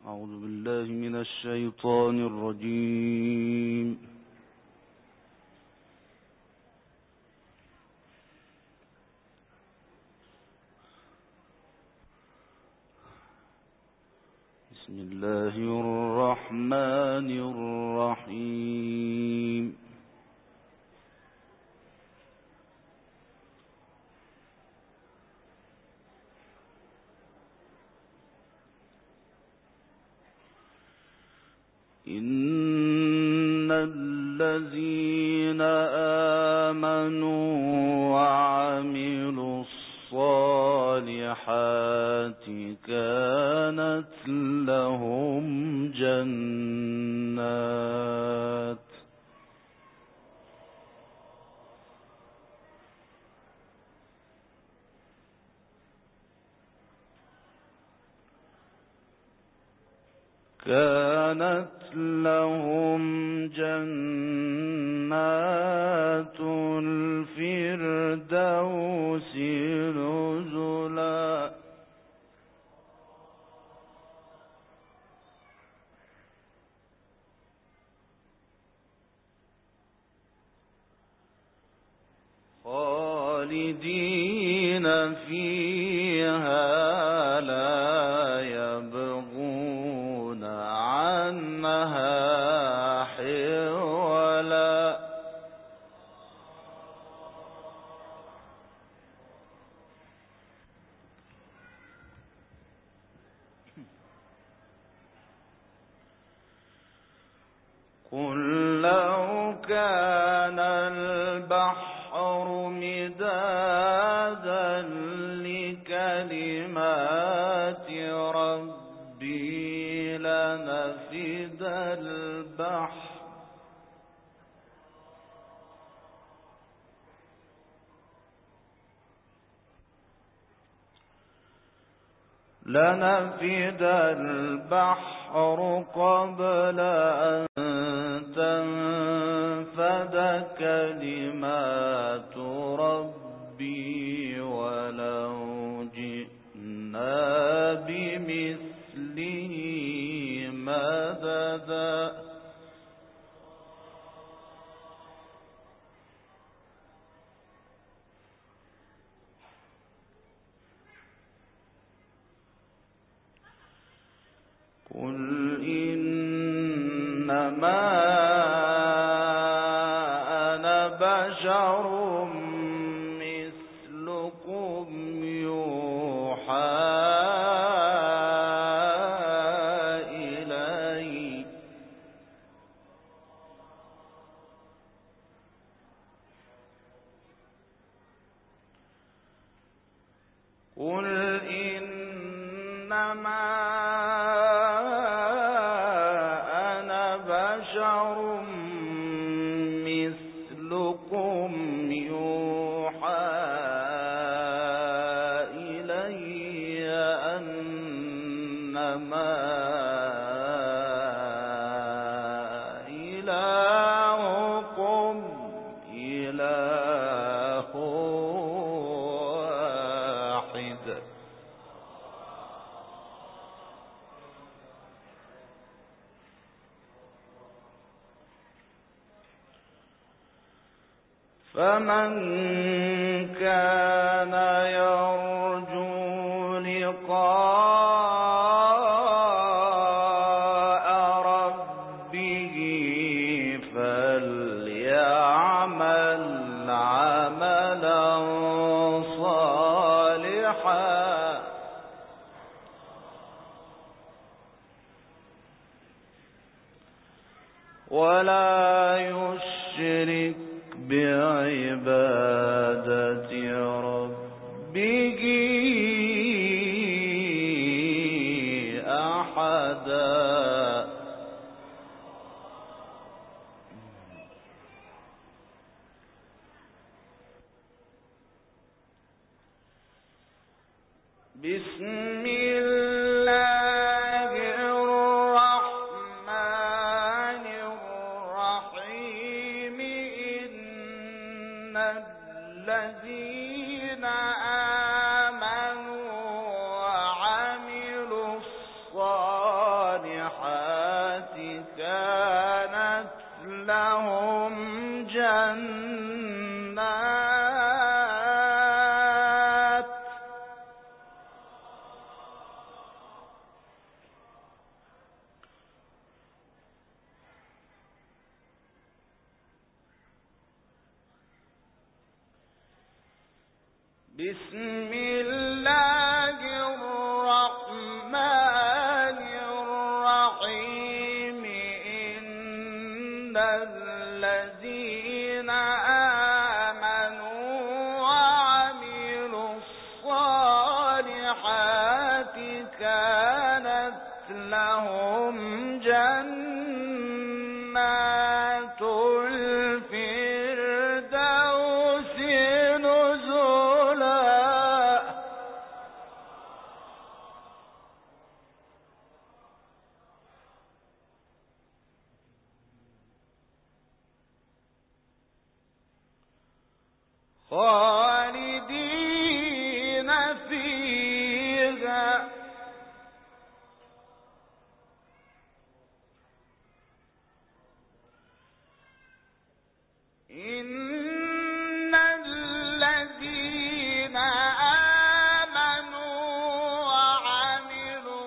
أعوذ بالله من الشيطان الرجيم. بسم الله الرحمن الرحيم. إن الذين آمنوا وعملوا الصالحات كانت لهم جنات الفردوس نزلا. خالدين فيها لا يبغون عنها حولا. قل لو كان البحر مدادا لكلمات ربي لنفد البحر قبل أن تنفد كلمات ربي ولو جئنا بمثله مددا. قل إنما أنا بشر مثلكم يوحى إلي. قل إنما مثلكم يوحى إلي أنما إلهكم إله واحد. فمن كان يرجو لقاء ربه فليعمل عملا صالحا ولا يشرك بعبادة ربه أحدا. بسم الله الرحمن الرحيم. إن الذين آمنوا وعملوا الصالحات بسم الله الرحمن الرحيم إن الذين آمنوا وعملوا الصالحات كانت لهم جنات الفردوس نزلا. خالدين فيها إن الذين آمنوا وعملوا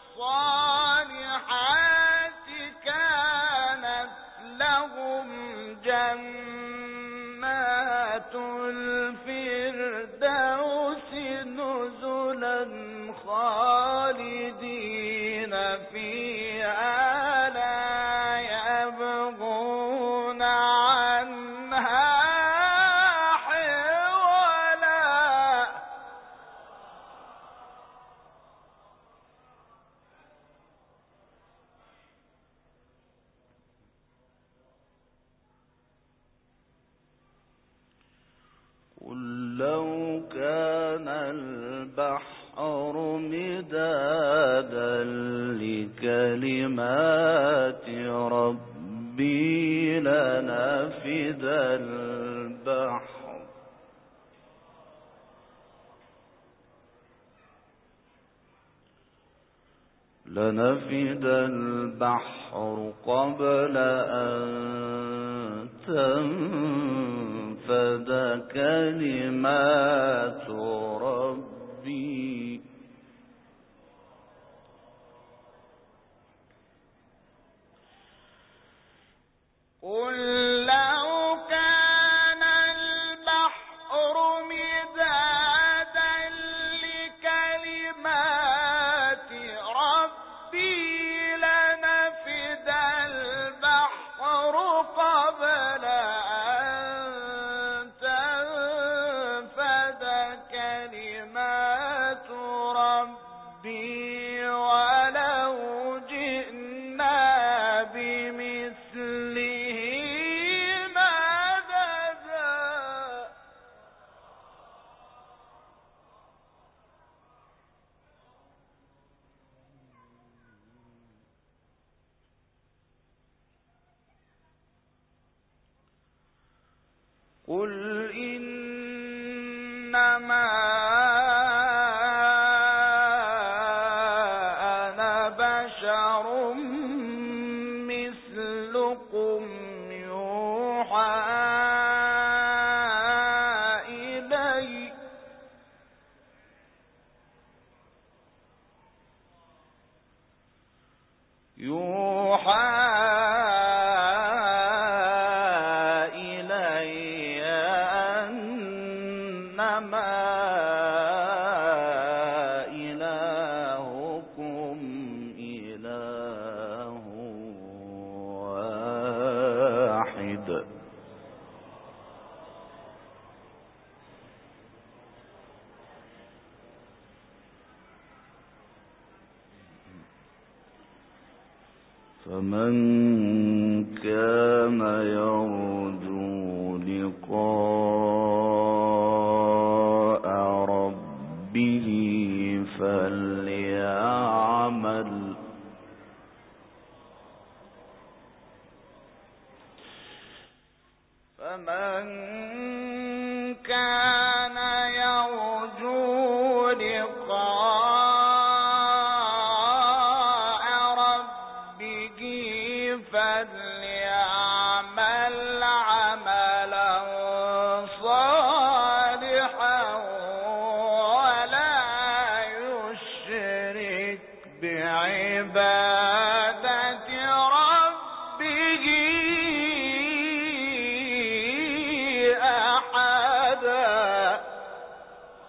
الصالحات كانت لهم جنات الفردوس نزلا خالدين فيها لا يبغون عنها حولا. قل لو كان البحر مدادا لكلمات ربي لنفد البحر قبل أن تنفد كلمات ربي قل لو كان البحر مدادا لكلمات ربي لنفد البحر قبل أن تنفد كلمات ربي ولو جئنا بمثله مددا. قل إنما أنا بشر مثلكم يوحى إلي أنما إلهكم إله واحد. فمن كان يرجو لقاء ربه فليعمل عملا صالحا ولا يشرك بعبادة ربه أحدا.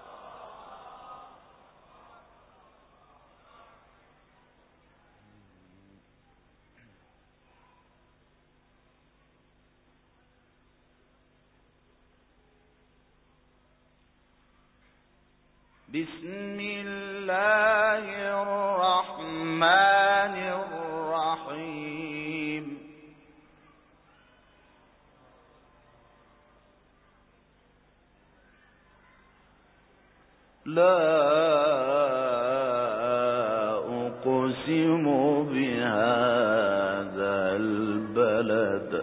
بسم الله الرحمن الرحيم لا أقسم بهذا البلد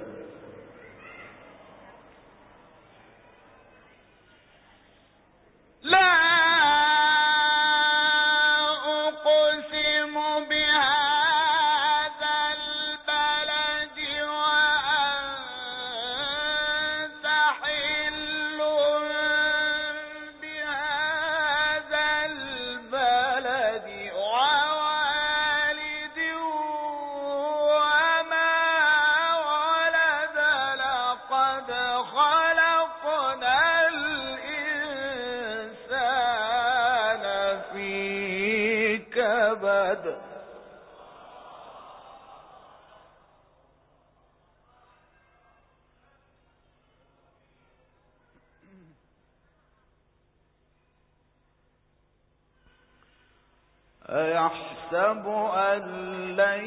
أيحسب أن لن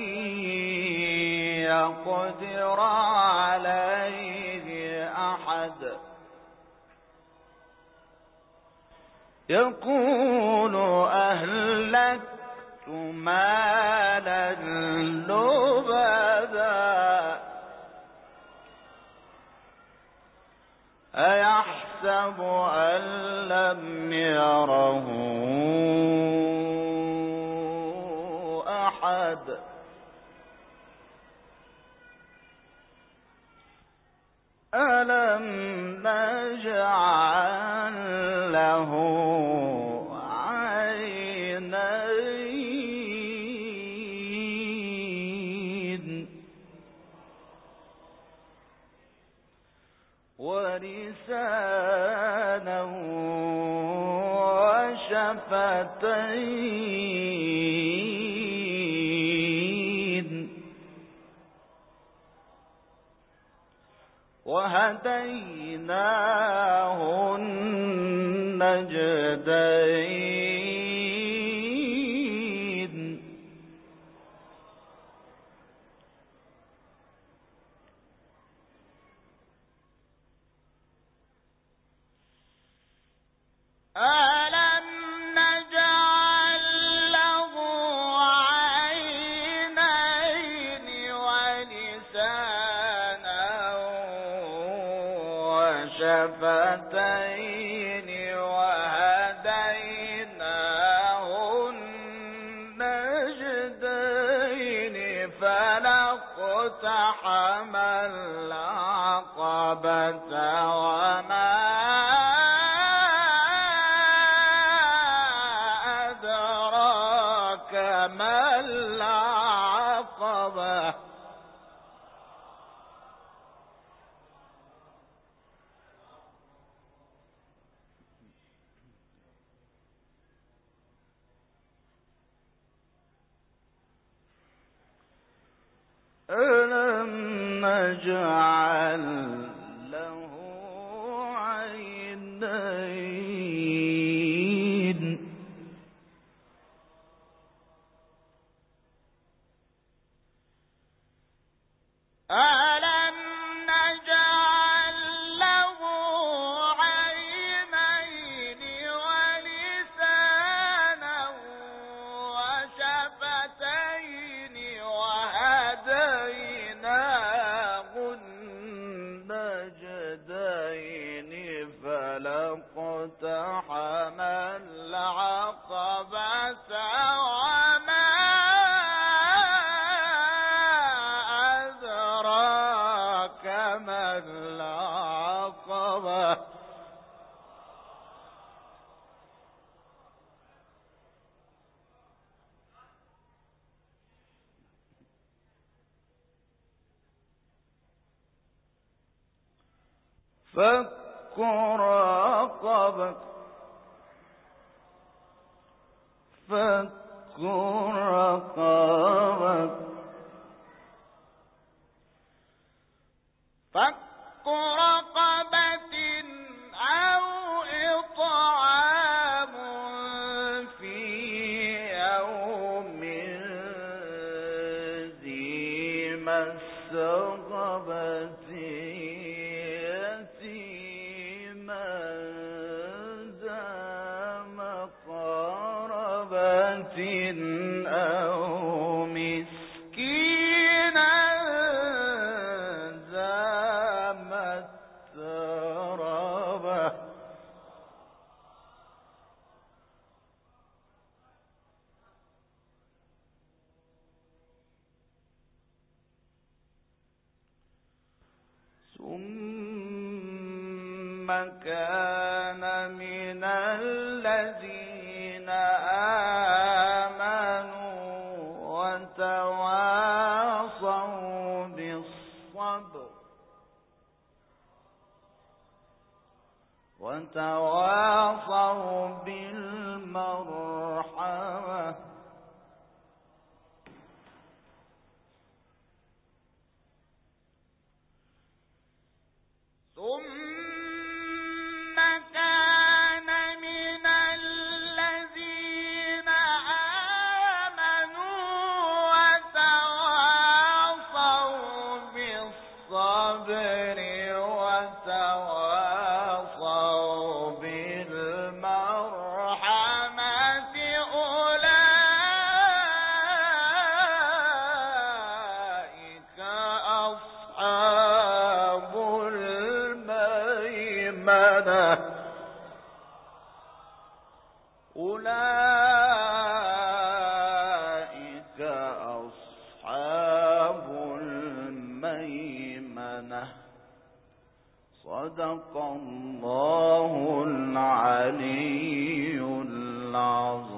يقدر عليه أحد يقول أهلكت مالا لبدا أيحسب أن لم يره أحد ألم نجعل له عينين ولسانا وشفتين وهديناه النجدين ألم نجعل له عينين ولسانا وشفتين وهديناه النجدين فلاقتحم العقبة وما أدراك ما العقبة ألم نجعل له عينين ألم نجعل له عينين ولسانا وشفتين وهديناه النجدين فلاقتحم العقبة وما أدراك ما العقبة فك رقبة فك رقبة فك رقبة أو إطعام مسغبة يتيما ذا مقربة أو مسكينا ذا متربة ثم كان من الذين آمنوا وتواصوا بالصبر وتواصوا بالمرحمة ثم كان من الذين آمنوا وتواصوا بالصبر وتواصوا بالمرحمة أولئك أصحاب أولئك أصحاب الميمنة صدق الله العلي العظيم.